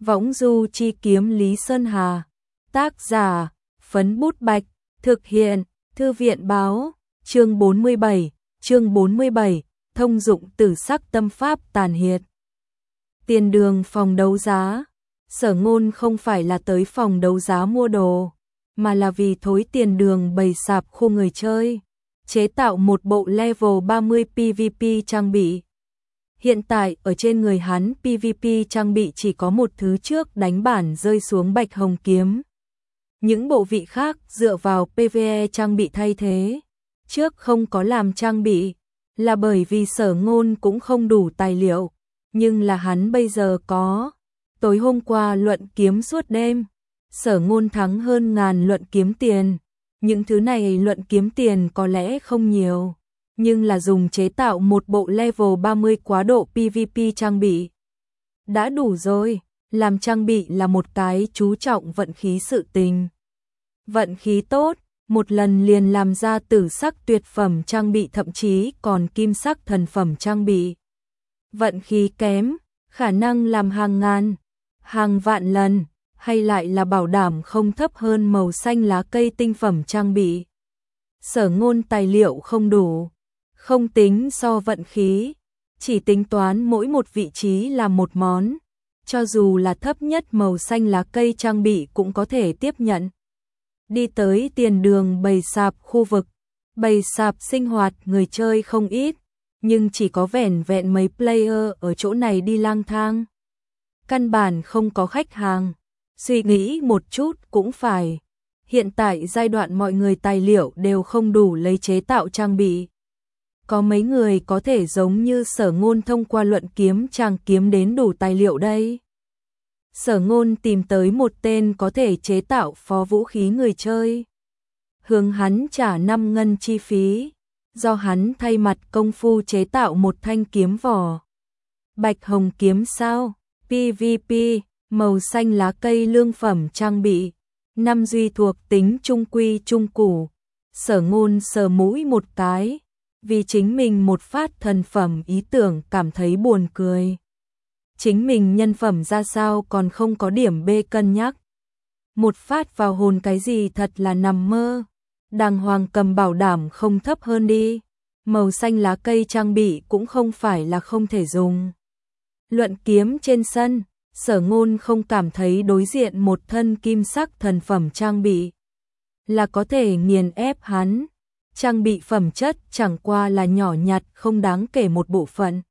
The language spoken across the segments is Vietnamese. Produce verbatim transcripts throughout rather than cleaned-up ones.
Võng du chi kiếm Lý Sơn Hà. Tác giả, Phấn Bút Bạch. Thực hiện, Thư viện báo. Chương bốn mươi bảy, chương bốn mươi bảy, thông dụng tử sắc tâm pháp tàn hiệt. Tiền đường phòng đấu giá. Sở Ngôn không phải là tới phòng đấu giá mua đồ, mà là vì thối tiền đường bày sạp khu người chơi, chế tạo một bộ level ba mươi pê vê pê trang bị. Hiện tại ở trên người hắn pê vê pê trang bị chỉ có một thứ trước đánh bản rơi xuống bạch hồng kiếm. Những bộ vị khác dựa vào pê vê e trang bị thay thế. Trước không có làm trang bị là bởi vì Sở Ngôn cũng không đủ tài liệu, nhưng là hắn bây giờ có. Tối hôm qua luận kiếm suốt đêm, Sở Ngôn thắng hơn ngàn luận kiếm tiền. Những thứ này luận kiếm tiền có lẽ không nhiều, nhưng là dùng chế tạo một bộ level ba mươi quá độ pê vê pê trang bị đã đủ rồi. Làm trang bị là một cái chú trọng vận khí sự tình. Vận khí tốt, một lần liền làm ra tử sắc tuyệt phẩm trang bị, thậm chí còn kim sắc thần phẩm trang bị. Vận khí kém, khả năng làm hàng ngàn, hàng vạn lần, hay lại là bảo đảm không thấp hơn màu xanh lá cây tinh phẩm trang bị. Sở Ngôn tài liệu không đủ, không tính so vận khí, chỉ tính toán mỗi một vị trí là một món, cho dù là thấp nhất màu xanh lá cây trang bị cũng có thể tiếp nhận. Đi tới tiền đường bày sạp khu vực, bày sạp sinh hoạt người chơi không ít, nhưng chỉ có vẻn vẹn mấy player ở chỗ này đi lang thang. Căn bản không có khách hàng. Suy nghĩ một chút cũng phải. Hiện tại giai đoạn mọi người tài liệu đều không đủ lấy chế tạo trang bị. Có mấy người có thể giống như Sở Ngôn thông qua luận kiếm trang kiếm đến đủ tài liệu đây. Sở Ngôn tìm tới một tên có thể chế tạo phó vũ khí người chơi, hướng hắn trả năm ngân chi phí, do hắn thay mặt công phu chế tạo một thanh kiếm vỏ. Bạch hồng kiếm sao? pê vê pê, màu xanh lá cây lương phẩm trang bị, năm duy thuộc tính trung quy trung củ. Sở Ngôn sờ mũi một cái, vì chính mình một phát thần phẩm ý tưởng cảm thấy buồn cười. Chính mình nhân phẩm ra sao còn không có điểm B cân nhắc. Một phát vào hồn cái gì thật là nằm mơ. Đàng hoàng cầm bảo đảm không thấp hơn đi. Màu xanh lá cây trang bị cũng không phải là không thể dùng. Luận kiếm trên sân, Sở Ngôn không cảm thấy đối diện một thân kim sắc thần phẩm trang bị là có thể nghiền ép hắn. Trang bị phẩm chất chẳng qua là nhỏ nhặt không đáng kể một bộ phận.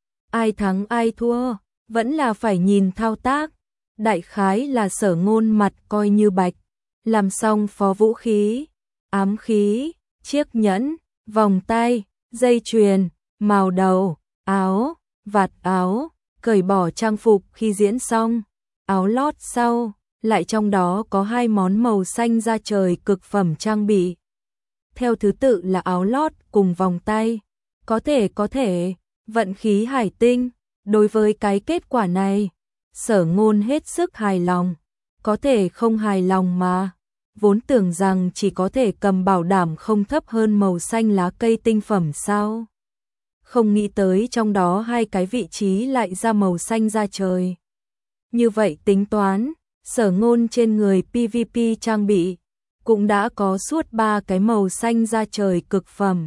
Ai thắng ai thua, vẫn là phải nhìn thao tác. Đại khái là Sở Ngôn mặt coi như bạch. Làm xong phó vũ khí, ám khí, chiếc nhẫn, vòng tay, dây chuyền, màu đầu, áo, vạt áo, cởi bỏ trang phục khi diễn xong, áo lót sau, lại trong đó có hai món màu xanh da trời cực phẩm trang bị. Theo thứ tự là áo lót cùng vòng tay. Có thể có thể, vận khí hải tinh. Đối với cái kết quả này, Sở Ngôn hết sức hài lòng. Có thể không hài lòng mà. Vốn tưởng rằng chỉ có thể cầm bảo đảm không thấp hơn màu xanh lá cây tinh phẩm sao. Không nghĩ tới trong đó hai cái vị trí lại ra màu xanh da trời. Như vậy tính toán, Sở Ngôn trên người pê vê pê trang bị cũng đã có suốt ba cái màu xanh da trời cực phẩm.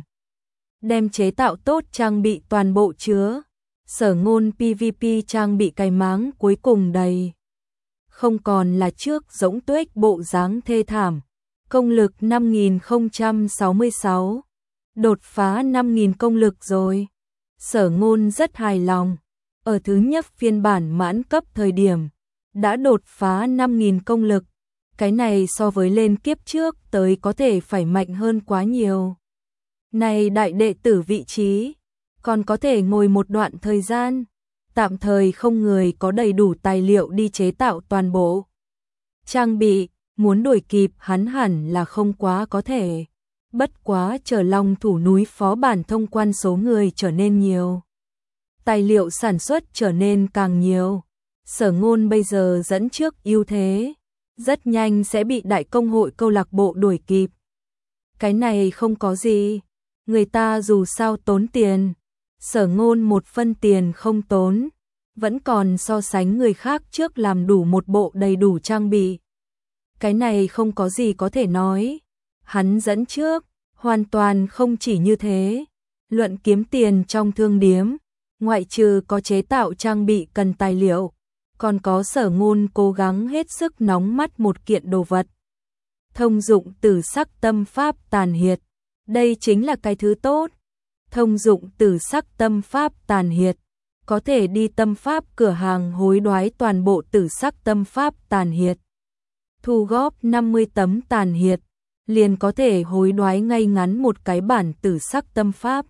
Đem chế tạo tốt trang bị toàn bộ chứa. Sở Ngôn pê vê pê trang bị cái máng cuối cùng đầy. Không còn là trước rỗng tuếch bộ dáng thê thảm. Công lực năm nghìn không trăm sáu mươi sáu. Đột phá năm nghìn công lực rồi. Sở Ngôn rất hài lòng. Ở thứ nhất phiên bản mãn cấp thời điểm, đã đột phá năm nghìn công lực. Cái này so với lên kiếp trước tới có thể phải mạnh hơn quá nhiều. Này đại đệ tử vị trí, còn có thể ngồi một đoạn thời gian. Tạm thời không người có đầy đủ tài liệu đi chế tạo toàn bộ trang bị, muốn đuổi kịp hắn hẳn là không quá có thể. Bất quá chờ Long thủ núi phó bản thông quan số người trở nên nhiều, tài liệu sản xuất trở nên càng nhiều. Sở Ngôn bây giờ dẫn trước ưu thế, rất nhanh sẽ bị đại công hội câu lạc bộ đuổi kịp. Cái này không có gì, người ta dù sao tốn tiền, Sở Ngôn một phân tiền không tốn. vẫn còn so sánh người khác trước làm đủ một bộ đầy đủ trang bị. Cái này không có gì có thể nói. Hắn dẫn trước, hoàn toàn không chỉ như thế. Luận kiếm tiền trong thương điếm, ngoại trừ có chế tạo trang bị cần tài liệu, còn có Sở Ngôn cố gắng hết sức nóng mắt một kiện đồ vật. Thông dụng tử sắc tâm pháp tàn hiệt. Đây chính là cái thứ tốt. Thông dụng tử sắc tâm pháp tàn hiệt. Có thể đi tâm pháp cửa hàng hối đoái toàn bộ tử sắc tâm pháp tàn hiệt. Thu góp năm mươi tấm tàn hiệt, liền có thể hối đoái ngay ngắn một cái bản tử sắc tâm pháp.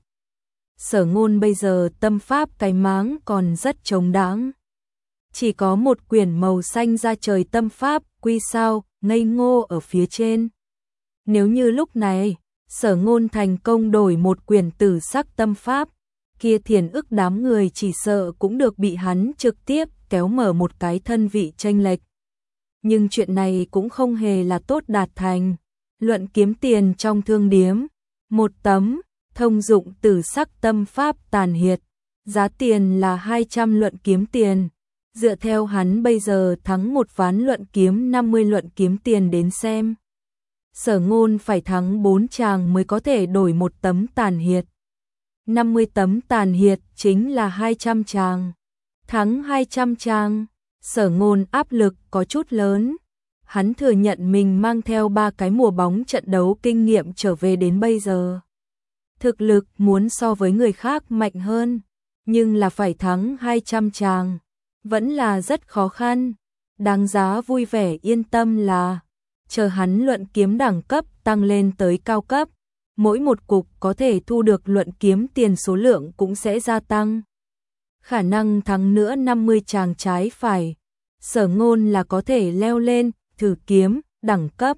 Sở Ngôn bây giờ tâm pháp cái máng còn rất trống đãng. Chỉ có một quyển màu xanh da trời tâm pháp quy sao, ngây ngô ở phía trên. Nếu như lúc này, Sở Ngôn thành công đổi một quyển tử sắc tâm pháp, kia thiền ức đám người chỉ sợ cũng được bị hắn trực tiếp kéo mở một cái thân vị chênh lệch. Nhưng chuyện này cũng không hề là tốt đạt thành. Luận kiếm tiền trong thương điếm, một tấm thông dụng tử sắc tâm pháp tàn hiệt, giá tiền là hai trăm luận kiếm tiền. Dựa theo hắn bây giờ thắng một ván luận kiếm năm mươi luận kiếm tiền đến xem, Sở Ngôn phải thắng bốn tràng mới có thể đổi một tấm tàn hiệt. năm mươi tấm tàn hiệt chính là hai trăm tràng. Thắng hai trăm tràng, Sở Ngôn áp lực có chút lớn. Hắn thừa nhận mình mang theo ba cái mùa bóng trận đấu kinh nghiệm trở về đến bây giờ. Thực lực muốn so với người khác mạnh hơn, nhưng là phải thắng hai trăm tràng, vẫn là rất khó khăn. Đáng giá vui vẻ yên tâm là, chờ hắn luận kiếm đẳng cấp tăng lên tới cao cấp, mỗi một cục có thể thu được luận kiếm tiền số lượng cũng sẽ gia tăng. Khả năng thắng nữa năm mươi tràng trái phải, Sở Ngôn là có thể leo lên thử kiếm đẳng cấp.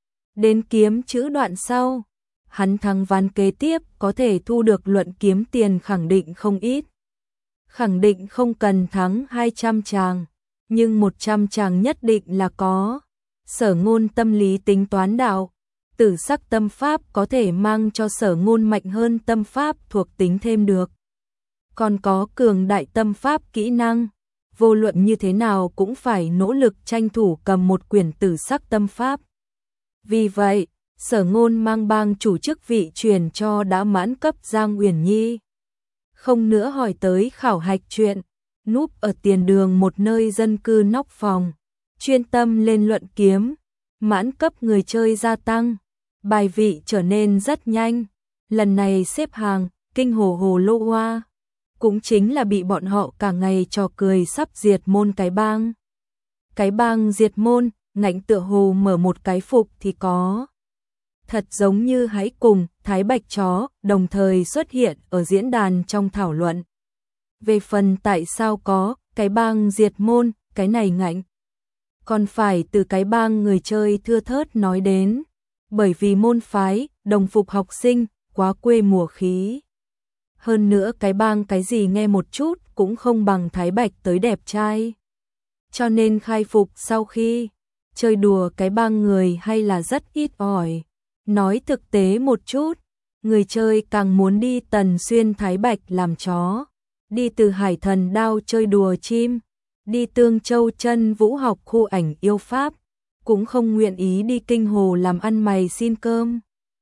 Đến kiếm chữ đoạn sau, hắn thắng ván kế tiếp có thể thu được luận kiếm tiền khẳng định không ít. Khẳng định không cần thắng hai trăm tràng, nhưng một trăm tràng nhất định là có. Sở Ngôn tâm lý tính toán đạo, tử sắc tâm pháp có thể mang cho Sở Ngôn mạnh hơn tâm pháp thuộc tính thêm được. Còn có cường đại tâm pháp kỹ năng, vô luận như thế nào cũng phải nỗ lực tranh thủ cầm một quyển tử sắc tâm pháp. Vì vậy, Sở Ngôn mang bang chủ chức vị truyền cho đã mãn cấp Giang Uyển Nhi. Không nữa hỏi tới khảo hạch chuyện, núp ở tiền đường một nơi dân cư nóc phòng, chuyên tâm lên luận kiếm. Mãn cấp người chơi gia tăng, bài vị trở nên rất nhanh. Lần này xếp hàng, kinh hồ hồ lô hoa, cũng chính là bị bọn họ cả ngày trò cười sắp diệt môn cái bang. Cái bang diệt môn, ngạnh tựa hồ mở một cái phục thì có. Thật giống như hãy cùng Thái Bạch chó đồng thời xuất hiện ở diễn đàn trong thảo luận. Về phần tại sao có cái bang diệt môn, cái này ngạnh, còn phải từ cái bang người chơi thưa thớt nói đến. Bởi vì môn phái, đồng phục học sinh, quá quê mùa khí. Hơn nữa cái bang cái gì nghe một chút cũng không bằng Thái Bạch tới đẹp trai. Cho nên khai phục sau khi chơi đùa cái bang người hay là rất ít ỏi. Nói thực tế một chút, người chơi càng muốn đi Tần Xuyên Thái Bạch làm chó, đi từ Hải Thần Đao chơi đùa chim, đi Tương Châu Chân Vũ học khu ảnh yêu pháp, cũng không nguyện ý đi Kinh Hồ làm ăn mày xin cơm.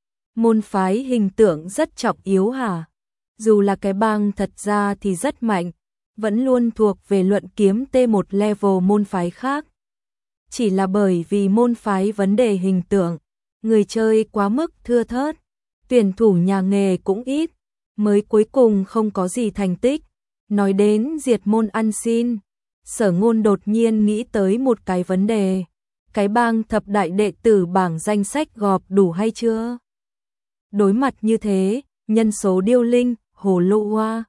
Môn phái hình tượng rất trọng yếu hả? Dù là cái bang thật ra thì rất mạnh, vẫn luôn thuộc về luận kiếm T một level môn phái khác. Chỉ là bởi vì môn phái vấn đề hình tượng, người chơi quá mức thưa thớt, tuyển thủ nhà nghề cũng ít, mới cuối cùng không có gì thành tích. Nói đến diệt môn ăn xin, Sở Ngôn đột nhiên nghĩ tới một cái vấn đề. Cái bang thập đại đệ tử bảng danh sách gộp đủ hay chưa? Đối mặt như thế, nhân số điêu linh, hồ lô hoa,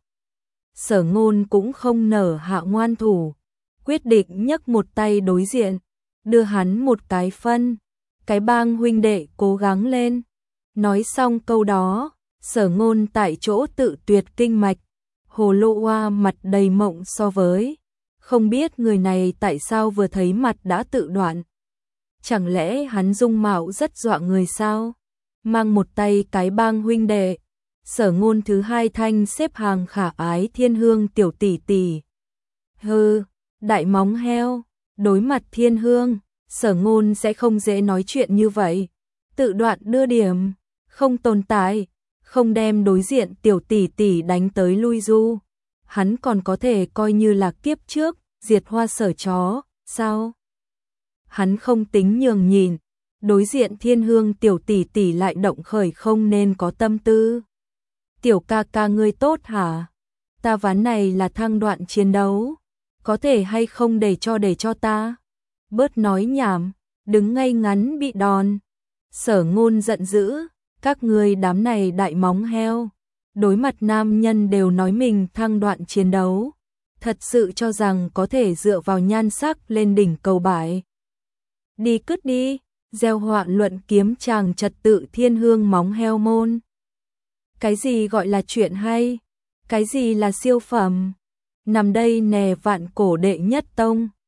Sở Ngôn cũng không nở hạ ngoan thủ, quyết định nhấc một tay đối diện, đưa hắn một cái phân. Cái bang huynh đệ cố gắng lên. Nói xong câu đó, Sở Ngôn tại chỗ tự tuyệt kinh mạch. Hồ lô hoa mặt đầy mộng so với, không biết người này tại sao vừa thấy mặt đã tự đoạn. Chẳng lẽ hắn dung mạo rất dọa người sao? Mang một tay cái bang huynh đệ, Sở Ngôn thứ hai thanh xếp hàng khả ái thiên hương tiểu tỷ tỷ. Hừ, đại móng heo, đối mặt Thiên Hương, Sở Ngôn sẽ không dễ nói chuyện như vậy. Tự đoạn đưa điểm, không tồn tại, không đem đối diện tiểu tỷ tỷ đánh tới lui du. Hắn còn có thể coi như là kiếp trước, diệt hoa sở chó, sao? Hắn không tính nhường nhìn, đối diện Thiên Hương tiểu tỷ tỷ lại động khởi không nên có tâm tư. Tiểu ca ca ngươi tốt hả? Ta ván này là thăng đoạn chiến đấu, có thể hay không để cho để cho ta? Bớt nói nhảm, đứng ngay ngắn bị đòn. Sở Ngôn giận dữ, các ngươi đám này đại móng heo, đối mặt nam nhân đều nói mình thăng đoạn chiến đấu, thật sự cho rằng có thể dựa vào nhan sắc lên đỉnh cầu bại. Đi cứt đi, gieo họa luận kiếm chàng trật tự Thiên Hương móng heo môn. Cái gì gọi là chuyện hay? Cái gì là siêu phẩm? Nằm đây nè vạn cổ đệ nhất tông.